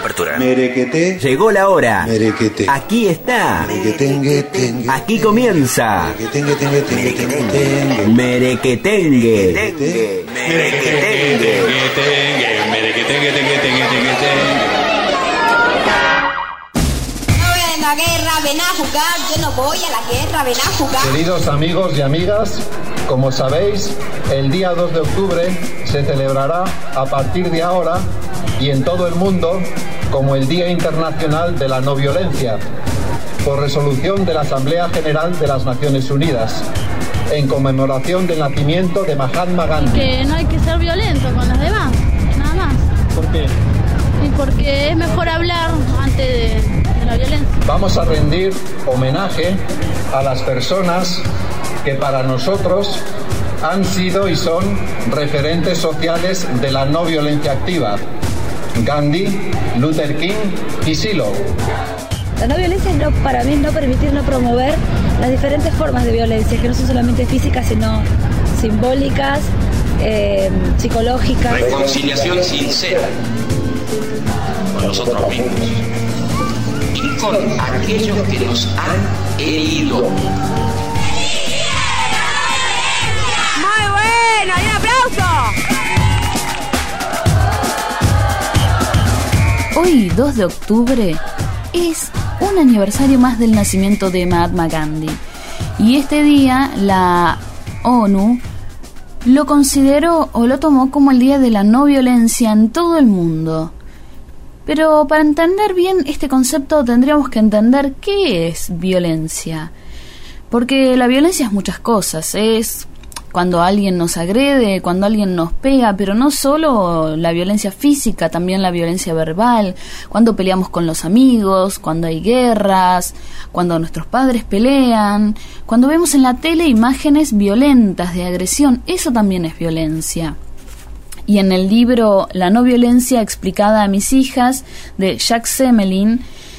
Apertura. Merequeté. Llegó la hora. Merequeté. Aquí está. Merequetengue, tengue. Aquí comienza. Merequetengue, tengue, tengue, tengue, tengue. Merequetengue. Merequetengue. Merequetengue, tengue, tengue, tengue, tengue. La guerra, ven a jugar, yo no voy a la guerra, ven a jugar. Queridos amigos y amigas, como sabéis, el día 2 de octubre se celebrará a partir de ahora y en todo el mundo como el Día Internacional de la No Violencia, por resolución de la Asamblea General de las Naciones Unidas, en conmemoración del nacimiento de Mahatma Gandhi. Que no hay que ser violento con los demás, nada más. ¿Por qué? Y porque es mejor hablar antes de la violencia. Vamos a rendir homenaje a las personas que para nosotros han sido y son referentes sociales de la no violencia activa: Gandhi, Luther King y Silo. La no violencia es para mí no permitir, no promover las diferentes formas de violencia, que no son solamente físicas, sino simbólicas, psicológicas. Reconciliación sincera con nosotros mismos y con aquellos que nos han herido. Muy bueno, y un aplauso. Hoy, 2 de octubre, es un aniversario más del nacimiento de Mahatma Gandhi. Y este día la ONU lo consideró o lo tomó como el Día de la No Violencia en todo el mundo. Pero para entender bien este concepto tendríamos que entender qué es violencia. Porque la violencia es muchas cosas. Es cuando alguien nos agrede, cuando alguien nos pega, pero no solo la violencia física, también la violencia verbal, cuando peleamos con los amigos, cuando hay guerras, cuando nuestros padres pelean, cuando vemos en la tele imágenes violentas de agresión, eso también es violencia. Y en el libro La no violencia explicada a mis hijas, de Jacques Semelin,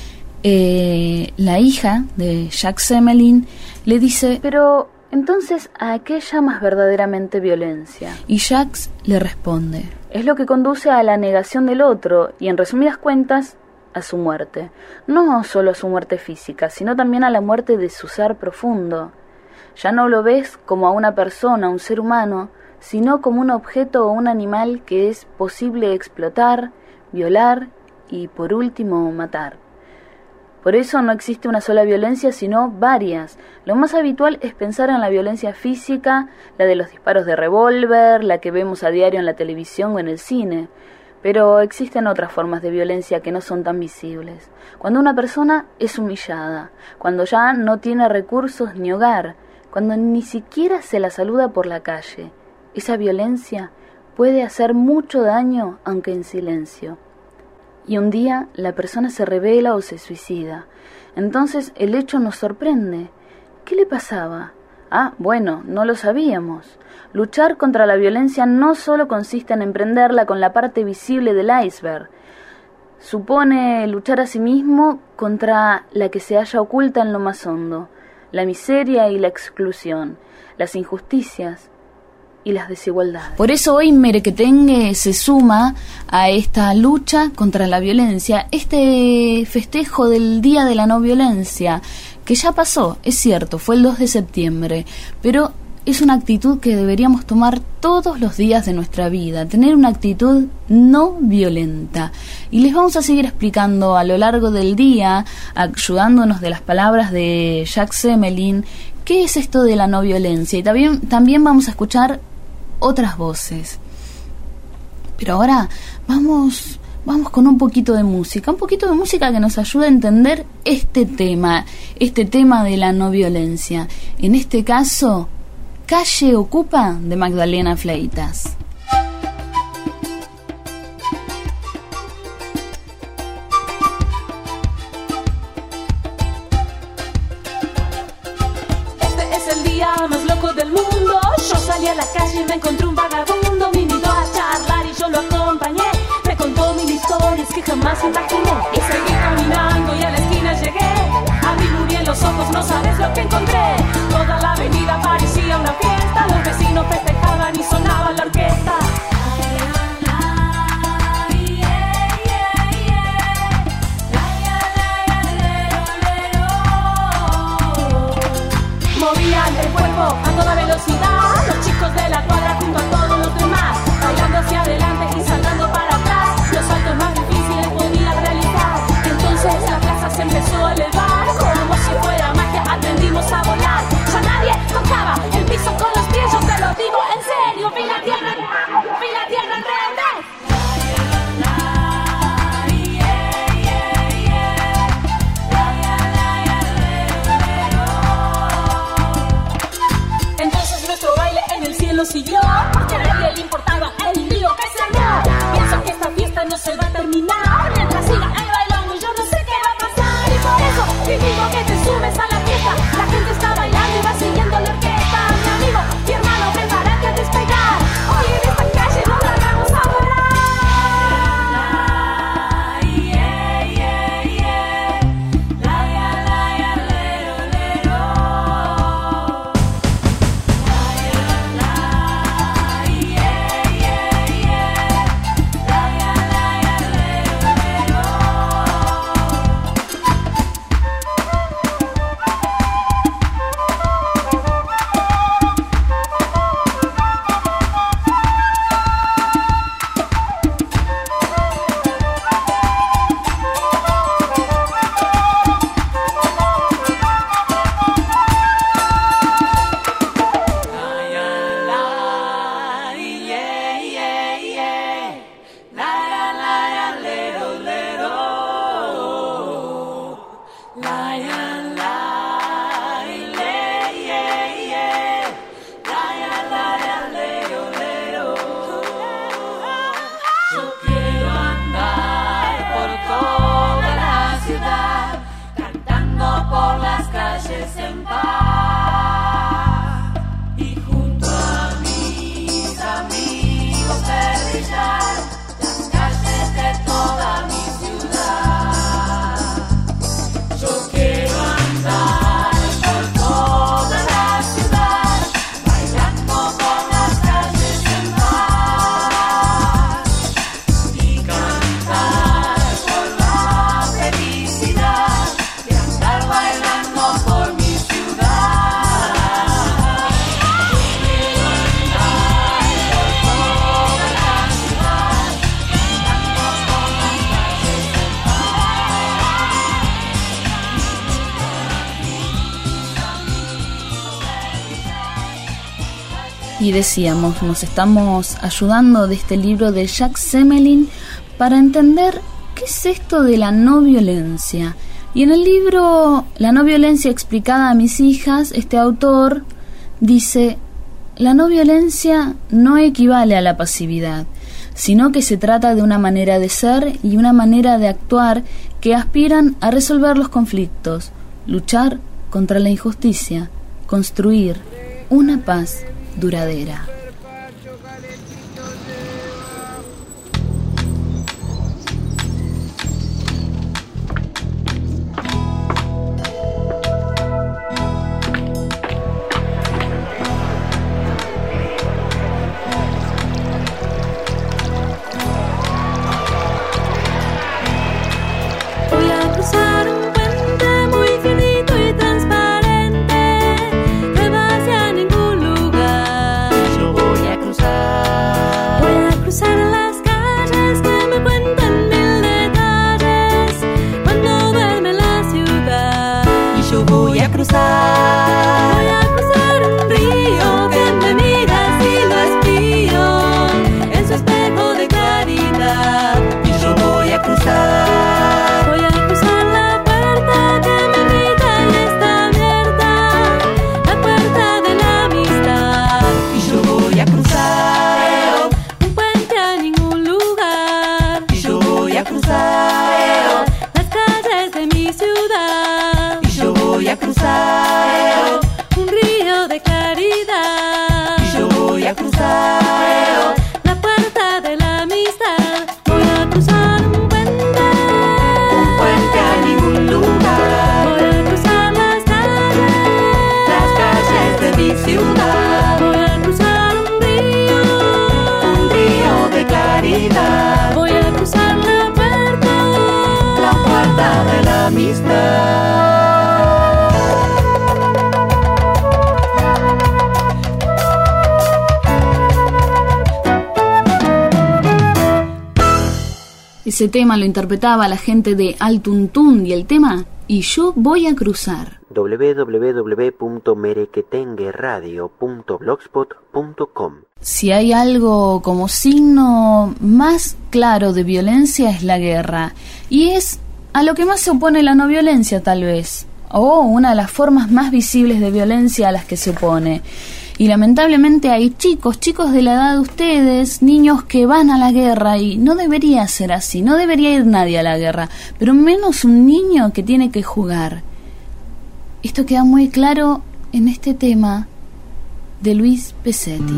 la hija de Jacques Semelin le dice: pero entonces, ¿a qué llamas verdaderamente violencia? Y Jacques le responde: es lo que conduce a la negación del otro y, en resumidas cuentas, a su muerte. No solo a su muerte física, sino también a la muerte de su ser profundo. Ya no lo ves como a una persona, un ser humano, sino como un objeto o un animal que es posible explotar, violar y, por último, matar. Por eso no existe una sola violencia, sino varias. Lo más habitual es pensar en la violencia física, la de los disparos de revólver, la que vemos a diario en la televisión o en el cine. Pero existen otras formas de violencia que no son tan visibles. Cuando una persona es humillada, cuando ya no tiene recursos ni hogar, cuando ni siquiera se la saluda por la calle. Esa violencia puede hacer mucho daño, aunque en silencio. Y un día la persona se rebela o se suicida. Entonces el hecho nos sorprende. ¿Qué le pasaba? Ah, bueno, no lo sabíamos. Luchar contra la violencia no solo consiste en emprenderla con la parte visible del iceberg. Supone luchar a sí mismo contra la que se halla oculta en lo más hondo, la miseria y la exclusión, las injusticias y las desigualdades. Por eso hoy Merequetengue se suma a esta lucha contra la violencia, este festejo del Día de la No Violencia, que ya pasó, es cierto, fue el 2 de septiembre, pero es una actitud que deberíamos tomar todos los días de nuestra vida, tener una actitud no violenta. Y les vamos a seguir explicando a lo largo del día, ayudándonos de las palabras de Jacques Semelin, qué es esto de la no violencia. Y también vamos a escuchar otras voces. Pero ahora vamos con un poquito de música que nos ayude a entender este tema de la no violencia. En este caso, Calle Ocupa, de Magdalena Fleitas. Este es el día más loco del mundo. Yo salí a la calle y me encontré un vagabundo. Me invitó a charlar y yo lo acompañé. Me contó mil historias que jamás imaginé. Y seguí caminando y a la esquina llegué. Abrí muy bien los ojos, no sabes lo que encontré. Toda la avenida parecía una fiesta. Los vecinos festejaban y sonaba la orquesta. nadie lo siguió, porque a nadie le importaba el lío que se armó. Pienso que esta fiesta no se va a terminar mientras siga el bailongo, yo no sé qué va a pasar. Y por eso te digo que te subes a la fiesta. La gente está bailando y va siguiendo la orquesta. Mi amigo, mi hermano, prepárate a despegar. Hoy en esta calle nos largamos a volar. Y decíamos, nos estamos ayudando de este libro de Jacques Semmelin para entender qué es esto de la no violencia. Y en el libro La no violencia explicada a mis hijas, este autor dice: la no violencia no equivale a la pasividad, sino que se trata de una manera de ser y una manera de actuar que aspiran a resolver los conflictos, luchar contra la injusticia, construir una paz duradera. Ese tema lo interpretaba la gente de Al Tuntún y el tema Y yo voy a cruzar. www.merequetengueradio.blogspot.com. Si hay algo como signo más claro de violencia es la guerra, y es a lo que más se opone la no violencia tal vez, o una de las formas más visibles de violencia a las que se opone. Y lamentablemente hay chicos de la edad de ustedes, niños que van a la guerra, y no debería ser así, no debería ir nadie a la guerra, pero menos un niño que tiene que jugar. Esto queda muy claro en este tema de Luis Pesetti.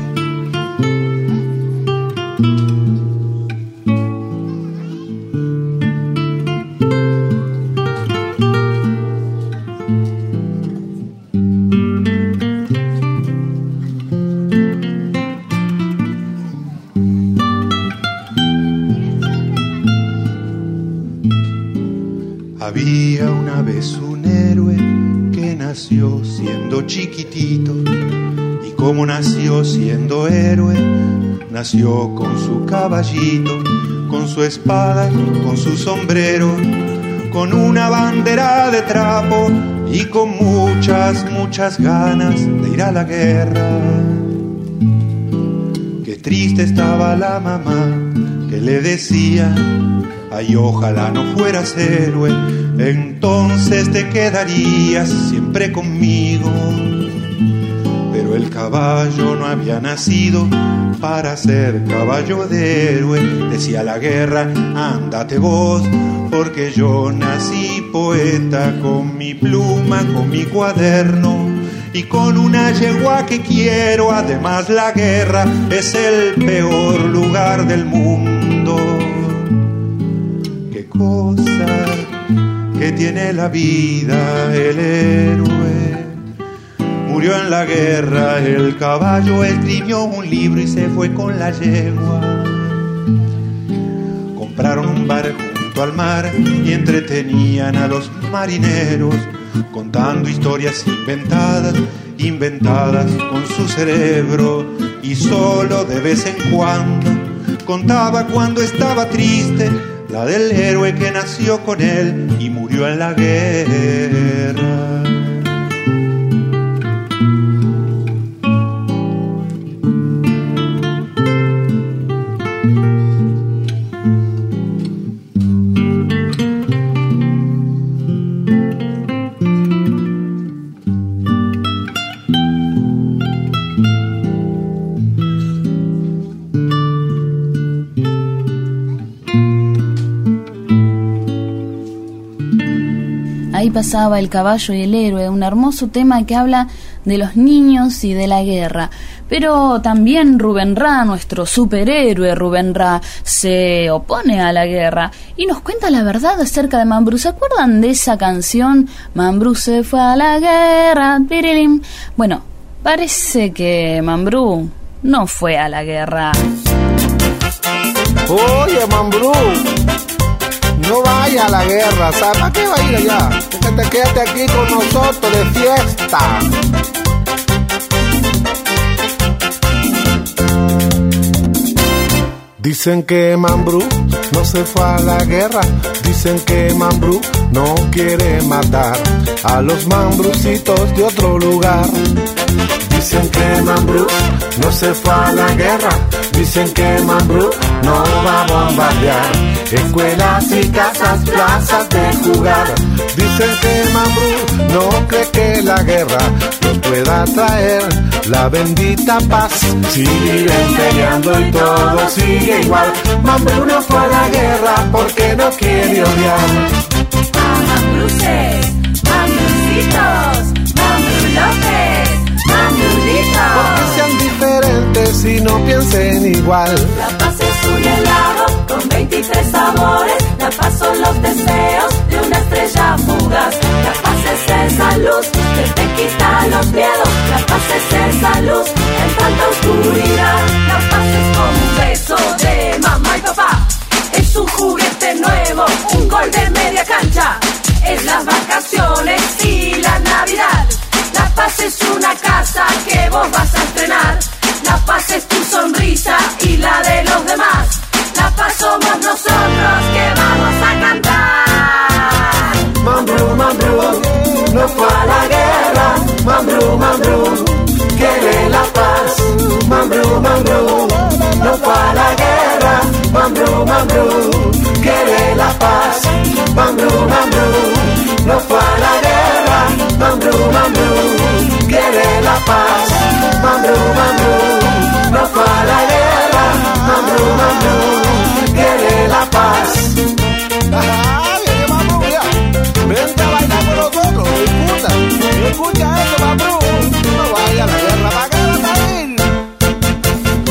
Había una vez un héroe que nació siendo chiquitito, y como nació siendo héroe, nació con su caballito, con su espada, con su sombrero, con una bandera de trapo y con muchas ganas de ir a la guerra. Qué triste estaba la mamá que le decía: ay, ojalá no fueras héroe, entonces te quedarías siempre conmigo. Pero el caballo no había nacido para ser caballo de héroe. Decía la guerra: ándate vos, porque yo nací poeta, con mi pluma, con mi cuaderno y con una yegua que quiero. Además, la guerra es el peor lugar del mundo. Cosa que tiene la vida el héroe. Murió en la guerra el caballo, escribió un libro y se fue con la yegua. Compraron un bar junto al mar y entretenían a los marineros, contando historias inventadas con su cerebro. Y solo de vez en cuando contaba cuando estaba triste, la del héroe que nació con él y murió en la guerra. Ahí pasaba El caballo y el héroe, un hermoso tema que habla de los niños y de la guerra. Pero también Rubén Ra, nuestro superhéroe Rubén Ra, se opone a la guerra y nos cuenta la verdad acerca de Mambrú. ¿Se acuerdan de esa canción? Mambrú se fue a la guerra, pirilim. Bueno, parece que Mambrú no fue a la guerra. Oye, Mambrú, no vaya a la guerra, ¿sabes? ¿Para qué va a ir allá? Quédate aquí con nosotros de fiesta. Dicen que Mambrú no se fue a la guerra. Dicen que Mambrú no quiere matar a los mambrucitos de otro lugar. Dicen que Mambrú no se fue a la guerra. Dicen que Mambrú no va a bombardear escuelas y casas, plazas de jugar. Dicen que Mambrú no cree que la guerra nos pueda traer la bendita paz. Si viven peleando y todo sigue igual, Mambrú no fue a la guerra porque no quiere odiar. Mambruces, mambrucitos, mambrulotes, mambrulitos. Porque sean diferentes y no piensen igual. La paz es un helado con 23 sabores. La paz son los deseos de una estrella fugaz. La paz es esa luz que te quita los miedos. La paz es esa luz en tanta oscuridad. La paz es como un beso de mamá y papá. Es un juguete nuevo, un gol de media cancha. Es las vacaciones y la Navidad. La paz es una casa que vos vas a estrenar. La paz es tu sonrisa y la de los demás. La paz somos nosotros que vamos a cantar. Mambrú, Mambrú, no fue a la guerra. Mambrú, Mambrú, quiere la paz. Mambrú, Mambrú, no fue a la guerra. Mambrú, Mambrú, quiere la paz. Mambrú, Mambrú, no fue a la guerra. Mambrú, Mambrú, quiere la paz.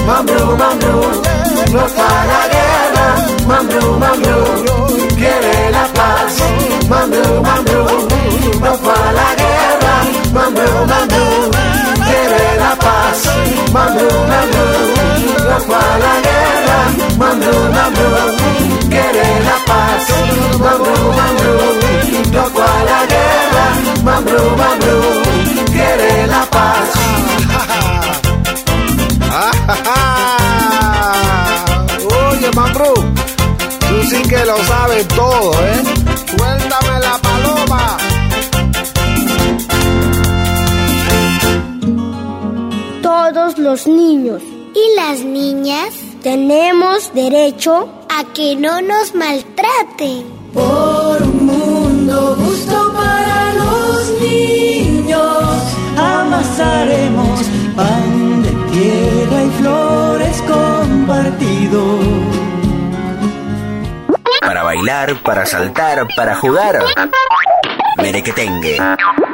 Mambrú, Mambrú, no para la guerra. Mambrú, Mambrú, quiere la paz. Mambrú, Mambrú, no para la guerra. Mambrú, Mambrú, quiere la paz. Mambrú, Mambrú, no para la guerra. Mambrú, Mambrú, quiere la paz. Mambrú, Mambrú, no para la guerra. Mambrú, Mambrú, quiere la paz. Oye, Mambrú, tú sí que lo sabes todo, ¿eh? Suéltame la paloma. Todos los niños y las niñas tenemos derecho a que no nos maltraten. Por un mundo justo para los niños, amasaremos pan de tierra y flores compartido. Para bailar, para saltar, para jugar. Merequetengue.